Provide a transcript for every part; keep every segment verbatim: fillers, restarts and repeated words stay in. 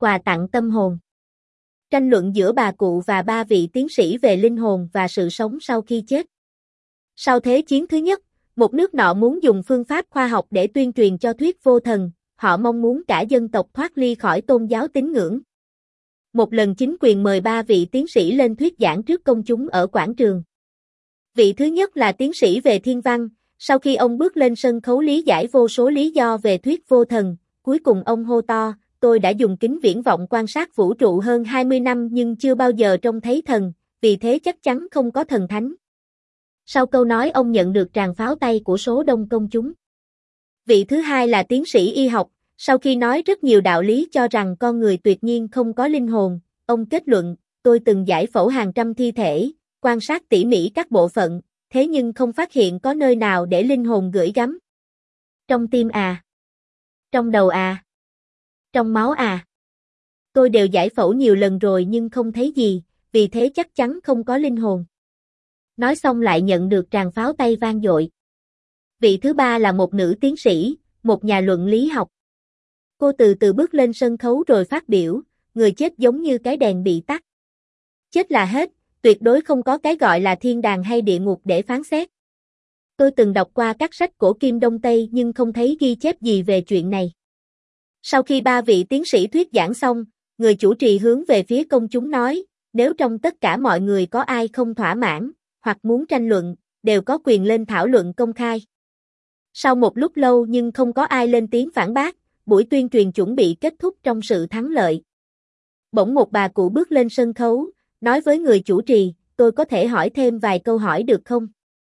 Quà tặng tâm hồn. Tranh luận giữa bà cụ và ba vị tiến sĩ về linh hồn và sự sống sau khi chết. Sau Thế chiến thứ nhất, một nước nọ muốn dùng phương pháp khoa học để tuyên truyền cho thuyết vô thần, họ mong muốn cả dân tộc thoát ly khỏi tôn giáo tín ngưỡng. Một lần chính quyền mời ba vị tiến sĩ lên thuyết giảng trước công chúng ở quảng trường. Vị thứ nhất là tiến sĩ về thiên văn, sau khi ông bước lên sân khấu lý giải vô số lý do về thuyết vô thần, cuối cùng ông hô to, tôi đã dùng kính viễn vọng quan sát vũ trụ hơn hai mươi năm nhưng chưa bao giờ trông thấy thần, vì thế chắc chắn không có thần thánh. Sau câu nói ông nhận được tràng pháo tay của số đông công chúng. Vị thứ hai là tiến sĩ y học, sau khi nói rất nhiều đạo lý cho rằng con người tuyệt nhiên không có linh hồn, ông kết luận, tôi từng giải phẫu hàng trăm thi thể, quan sát tỉ mỉ các bộ phận, thế nhưng không phát hiện có nơi nào để linh hồn gửi gắm. Trong tim à? Trong đầu à? Trong máu à? Tôi đều giải phẫu nhiều lần rồi nhưng không thấy gì, vì thế chắc chắn không có linh hồn. Nói xong lại nhận được tràng pháo tay vang dội. Vị thứ ba là một nữ tiến sĩ, một nhà luận lý học. Cô từ từ bước lên sân khấu rồi phát biểu, người chết giống như cái đèn bị tắt. Chết là hết, tuyệt đối không có cái gọi là thiên đàng hay địa ngục để phán xét. Tôi từng đọc qua các sách cổ kim Đông Tây nhưng không thấy ghi chép gì về chuyện này. Sau khi ba vị tiến sĩ thuyết giảng xong, người chủ trì hướng về phía công chúng nói, nếu trong tất cả mọi người có ai không thỏa mãn, hoặc muốn tranh luận, đều có quyền lên thảo luận công khai. Sau một lúc lâu nhưng không có ai lên tiếng phản bác, buổi tuyên truyền chuẩn bị kết thúc trong sự thắng lợi. Bỗng một bà cụ bước lên sân khấu, nói với người chủ trì, tôi có thể hỏi thêm vài câu hỏi được không?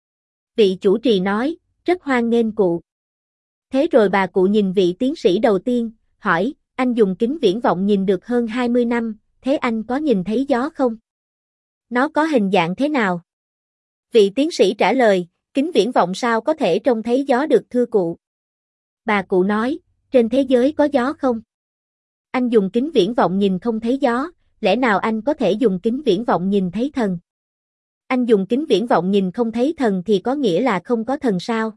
Vị chủ trì nói, rất hoan nghênh cụ. Thế rồi bà cụ nhìn vị tiến sĩ đầu tiên, hỏi, anh dùng kính viễn vọng nhìn được hơn hai mươi năm, thế anh có nhìn thấy gió không? Nó có hình dạng thế nào? Vị tiến sĩ trả lời, kính viễn vọng sao có thể trông thấy gió được thưa cụ? Bà cụ nói, trên thế giới có gió không? Anh dùng kính viễn vọng nhìn không thấy gió, lẽ nào anh có thể dùng kính viễn vọng nhìn thấy thần? Anh dùng kính viễn vọng nhìn không thấy thần thì có nghĩa là không có thần sao?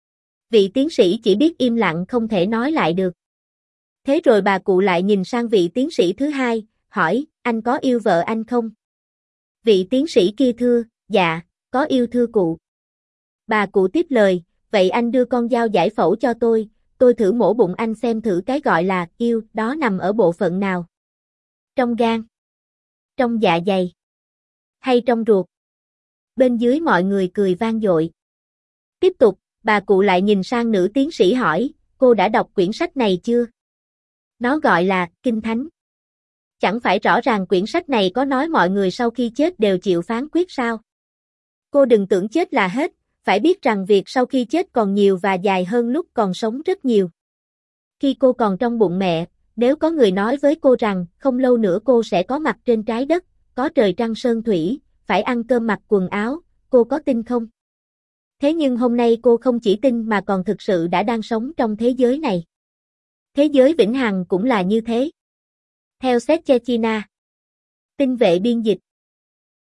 Vị tiến sĩ chỉ biết im lặng không thể nói lại được. Thế rồi bà cụ lại nhìn sang vị tiến sĩ thứ hai, hỏi, anh có yêu vợ anh không? Vị tiến sĩ kia thưa, dạ, có yêu thưa cụ. Bà cụ tiếp lời, vậy anh đưa con dao giải phẫu cho tôi, tôi thử mổ bụng anh xem thử cái gọi là yêu đó nằm ở bộ phận nào. Trong gan? Trong dạ dày? Hay trong ruột? Bên dưới mọi người cười vang dội. Tiếp tục, bà cụ lại nhìn sang nữ tiến sĩ hỏi, cô đã đọc quyển sách này chưa? Nó gọi là Kinh Thánh. Chẳng phải rõ ràng quyển sách này có nói mọi người sau khi chết đều chịu phán quyết sao? Cô đừng tưởng chết là hết, phải biết rằng việc sau khi chết còn nhiều và dài hơn lúc còn sống rất nhiều. Khi cô còn trong bụng mẹ, nếu có người nói với cô rằng không lâu nữa cô sẽ có mặt trên trái đất, có trời trăng sơn thủy, phải ăn cơm mặc quần áo, cô có tin không? Thế nhưng hôm nay cô không chỉ tin mà còn thực sự đã đang sống trong thế giới này. Thế giới vĩnh hằng cũng là như thế. Theo Séchechina. Tinh vệ biên dịch.